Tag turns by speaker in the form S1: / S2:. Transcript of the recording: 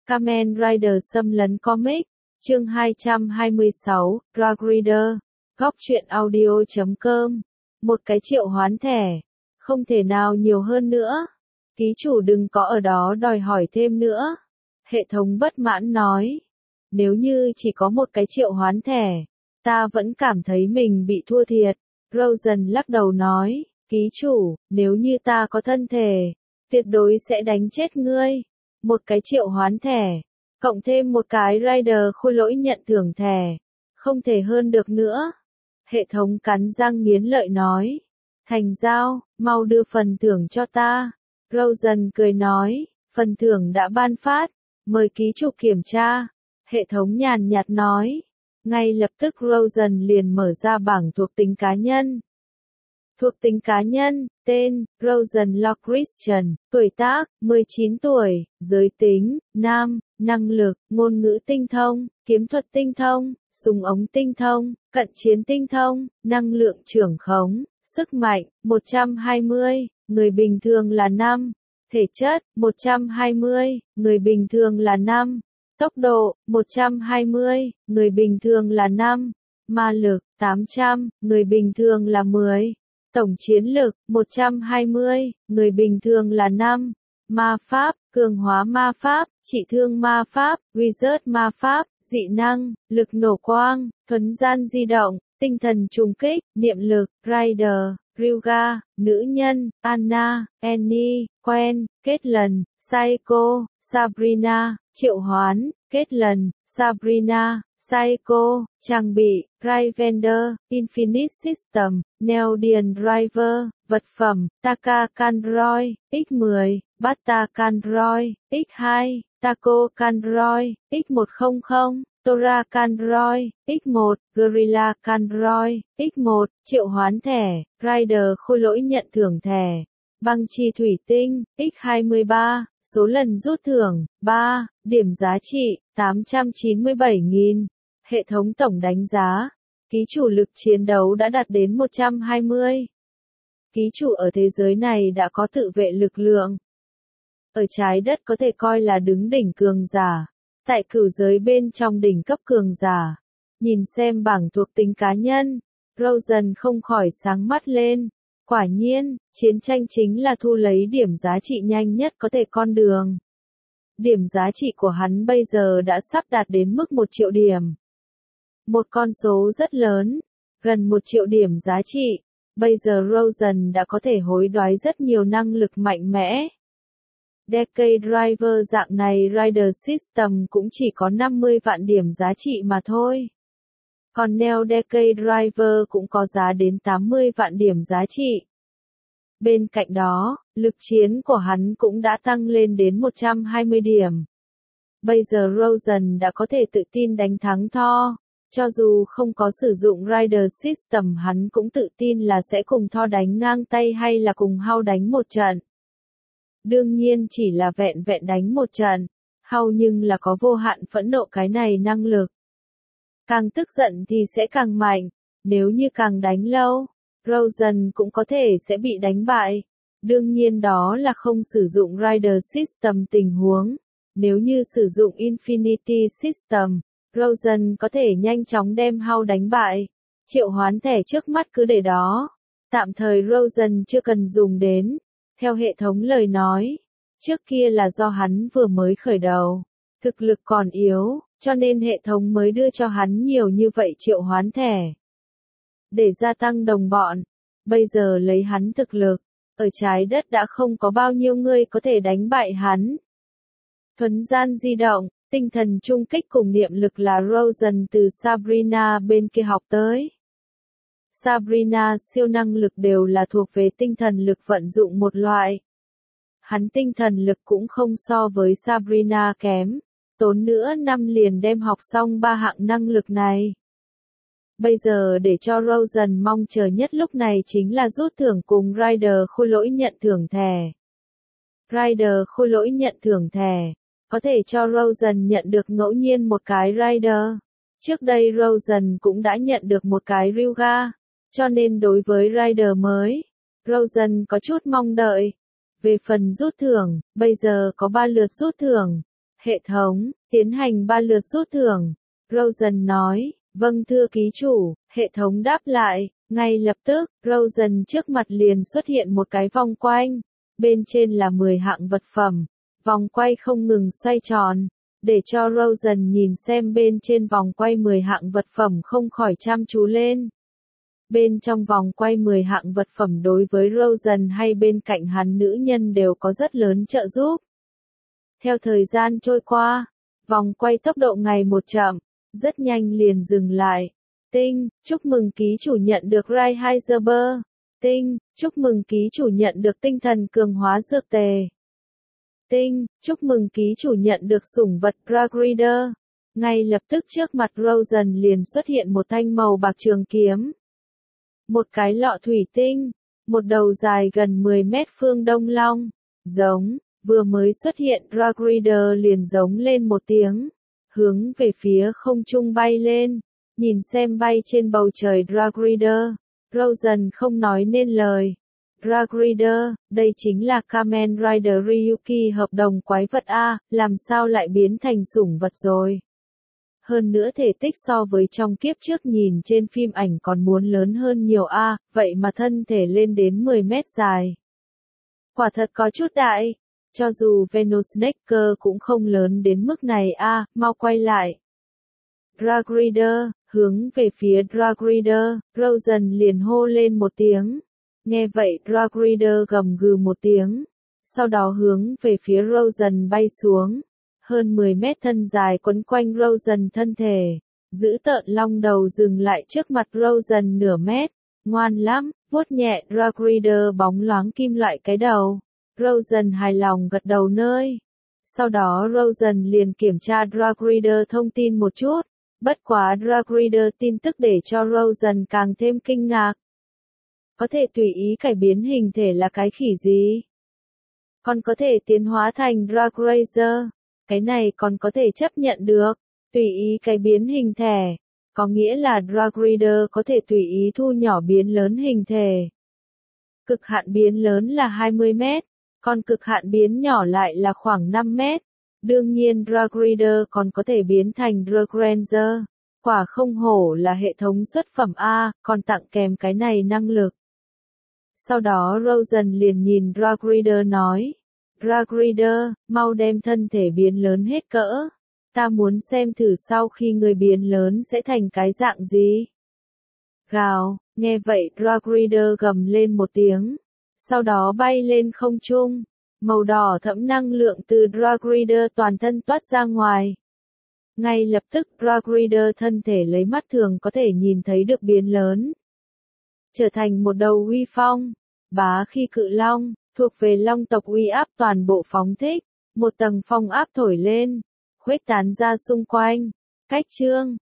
S1: Kamen Rider xâm lấn comic, chương 226, Drag Reader, góc truyện audio.com, một cái triệu hoán thẻ, không thể nào nhiều hơn nữa. Ký chủ đừng có ở đó đòi hỏi thêm nữa. Hệ thống bất mãn nói, nếu như chỉ có một cái triệu hoán thẻ, ta vẫn cảm thấy mình bị thua thiệt. Rosen lắc đầu nói, ký chủ, nếu như ta có thân thể, tuyệt đối sẽ đánh chết ngươi. Một cái triệu hoán thẻ, cộng thêm một cái Rider khôi lỗi nhận thưởng thẻ, không thể hơn được nữa. Hệ thống cắn răng nghiến lợi nói, thành giao, mau đưa phần thưởng cho ta. Rosen cười nói, phần thưởng đã ban phát, mời ký chủ kiểm tra. Hệ thống nhàn nhạt nói, ngay lập tức Rosen liền mở ra bảng thuộc tính cá nhân. Thuộc tính cá nhân, tên, Rosen Law Christian, tuổi tác, 19 tuổi, giới tính, nam, năng lực, ngôn ngữ tinh thông, kiếm thuật tinh thông, súng ống tinh thông, cận chiến tinh thông, năng lượng trưởng khống, sức mạnh, 120, người bình thường là 5, thể chất, 120, người bình thường là 5, tốc độ, 120, người bình thường là 5, ma lực, 800, người bình thường là 10. Tổng chiến lực, 120, người bình thường là 5. Ma pháp, cường hóa ma pháp, trị thương ma pháp, wizard ma pháp, dị năng, lực nổ quang, thuấn gian di động, tinh thần trùng kích, niệm lực, Rider, Ryuga, nữ nhân, Anna, Annie, Gwen, kết lần, Psycho, Sabrina, triệu hoán, kết lần, Sabrina, Psycho, trang bị, Rivender, Infinite System, Neodian Driver, vật phẩm, Taka Kandroid, X10, Bata Kandroid, X2, Taco Kandroid, X100, Tora Kandroid, X1, Gorilla Kandroid, X1, triệu hoán thẻ, Rider khôi lỗi nhận thưởng thẻ, băng chi thủy tinh, X23, số lần rút thưởng, 3, điểm giá trị, 897.000, hệ thống tổng đánh giá, ký chủ lực chiến đấu đã đạt đến 120. Ký chủ ở thế giới này đã có tự vệ lực lượng. Ở trái đất có thể coi là đứng đỉnh cường giả, tại cửu giới bên trong đỉnh cấp cường giả. Nhìn xem bảng thuộc tính cá nhân, Rosen không khỏi sáng mắt lên. Quả nhiên, chiến tranh chính là thu lấy điểm giá trị nhanh nhất có thể con đường. Điểm giá trị của hắn bây giờ đã sắp đạt đến mức 1 triệu điểm. Một con số rất lớn, gần 1 triệu điểm giá trị. Bây giờ Rosen đã có thể hối đoái rất nhiều năng lực mạnh mẽ. Decade Driver dạng này Rider System cũng chỉ có 50 vạn điểm giá trị mà thôi. Còn Neo Decade Driver cũng có giá đến 80 vạn điểm giá trị. Bên cạnh đó, lực chiến của hắn cũng đã tăng lên đến 120 điểm. Bây giờ Rosen đã có thể tự tin đánh thắng Thor. Cho dù không có sử dụng Rider System hắn cũng tự tin là sẽ cùng Thor đánh ngang tay hay là cùng Hulk đánh một trận. Đương nhiên chỉ là vẹn vẹn đánh một trận. Hulk nhưng là có vô hạn phẫn nộ cái này năng lực. Càng tức giận thì sẽ càng mạnh. Nếu như càng đánh lâu, Rosen cũng có thể sẽ bị đánh bại. Đương nhiên đó là không sử dụng Rider System tình huống. Nếu như sử dụng Infinity System, Rosen có thể nhanh chóng đem Hulk đánh bại. Triệu hoán thẻ trước mắt cứ để đó. Tạm thời Rosen chưa cần dùng đến. Theo hệ thống lời nói, trước kia là do hắn vừa mới khởi đầu. Thực lực còn yếu, cho nên hệ thống mới đưa cho hắn nhiều như vậy triệu hoán thẻ. Để gia tăng đồng bọn, bây giờ lấy hắn thực lực, ở trái đất đã không có bao nhiêu người có thể đánh bại hắn. Thuấn gian di động, tinh thần trung kích cùng niệm lực là Rosen từ Sabrina bên kia học tới. Sabrina siêu năng lực đều là thuộc về tinh thần lực vận dụng một loại. Hắn tinh thần lực cũng không so với Sabrina kém, tốn nữa năm liền đem học xong 3 hạng năng lực này. Bây giờ để cho Rosen mong chờ nhất lúc này chính là rút thưởng cùng Rider khôi lỗi nhận thưởng thẻ. Rider khôi lỗi nhận thưởng thẻ, có thể cho Rosen nhận được ngẫu nhiên một cái Rider. Trước đây Rosen cũng đã nhận được một cái Ryuga, cho nên đối với Rider mới, Rosen có chút mong đợi. Về phần rút thưởng, bây giờ có 3 lượt rút thưởng. Hệ thống, tiến hành 3 lượt rút thưởng. Rosen nói, vâng thưa ký chủ, hệ thống đáp lại, ngay lập tức, Rosen trước mặt liền xuất hiện một cái vòng quanh. Bên trên là 10 hạng vật phẩm. Vòng quay không ngừng xoay tròn. Để cho Rosen nhìn xem bên trên vòng quay 10 hạng vật phẩm không khỏi chăm chú lên. Bên trong vòng quay 10 hạng vật phẩm đối với Rosen hay bên cạnh hắn nữ nhân đều có rất lớn trợ giúp. Theo thời gian trôi qua, vòng quay tốc độ ngày một chậm, rất nhanh liền dừng lại. Tinh, chúc mừng ký chủ nhận được Rai Heiserber. Tinh, chúc mừng ký chủ nhận được tinh thần cường hóa dược tề. Tinh, chúc mừng ký chủ nhận được sủng vật Drag Reader. Ngay lập tức trước mặt Rosen liền xuất hiện một thanh màu bạc trường kiếm. Một cái lọ thủy tinh, một đầu dài gần 10 mét phương đông long, giống, vừa mới xuất hiện Drag Reader liền giống lên một tiếng, hướng về phía không trung bay lên, nhìn xem bay trên bầu trời Drag Reader, Rosen không nói nên lời. Drag Reader, đây chính là Kamen Rider Ryuki hợp đồng quái vật A, làm sao lại biến thành sủng vật rồi? Hơn nữa thể tích so với trong kiếp trước nhìn trên phim ảnh còn muốn lớn hơn nhiều A, vậy mà thân thể lên đến 10 mét dài. Quả thật có chút đại, cho dù Venus Necker cũng không lớn đến mức này A, mau quay lại. Drag Reader, hướng về phía Drag Reader, Rosen liền hô lên một tiếng. Nghe vậy Drag Reader gầm gừ một tiếng, sau đó hướng về phía Rosen bay xuống. Hơn 10 mét thân dài quấn quanh Rosen thân thể, giữ tợn long đầu dừng lại trước mặt Rosen nửa mét, ngoan lắm, vuốt nhẹ Drag Reader bóng loáng kim loại cái đầu. Rosen hài lòng gật đầu nơi. Sau đó Rosen liền kiểm tra Drag Reader thông tin một chút, bất quá Drag Reader tin tức để cho Rosen càng thêm kinh ngạc. Có thể tùy ý cải biến hình thể là cái khỉ gì? Còn có thể tiến hóa thành Drag Racer. Cái này còn có thể chấp nhận được, tùy ý cái biến hình thể, có nghĩa là Drag Reader có thể tùy ý thu nhỏ biến lớn hình thể. Cực hạn biến lớn là 20 mét, còn cực hạn biến nhỏ lại là khoảng 5 mét. Đương nhiên Drag Reader còn có thể biến thành Drag Ranger, quả không hổ là hệ thống xuất phẩm A, còn tặng kèm cái này năng lực. Sau đó Rosen liền nhìn Drag Reader nói. Drag Reader, mau đem thân thể biến lớn hết cỡ. Ta muốn xem thử sau khi người biến lớn sẽ thành cái dạng gì. Gào, nghe vậy Drag Reader gầm lên một tiếng. Sau đó bay lên không trung. Màu đỏ thẫm năng lượng từ Drag Reader toàn thân toát ra ngoài. Ngay lập tức Drag Reader thân thể lấy mắt thường có thể nhìn thấy được biến lớn. Trở thành một đầu uy phong, bá khi cự long. Thuộc về long tộc uy áp toàn bộ phóng thích, một tầng phong áp thổi lên, khuếch tán ra xung quanh. Cách chương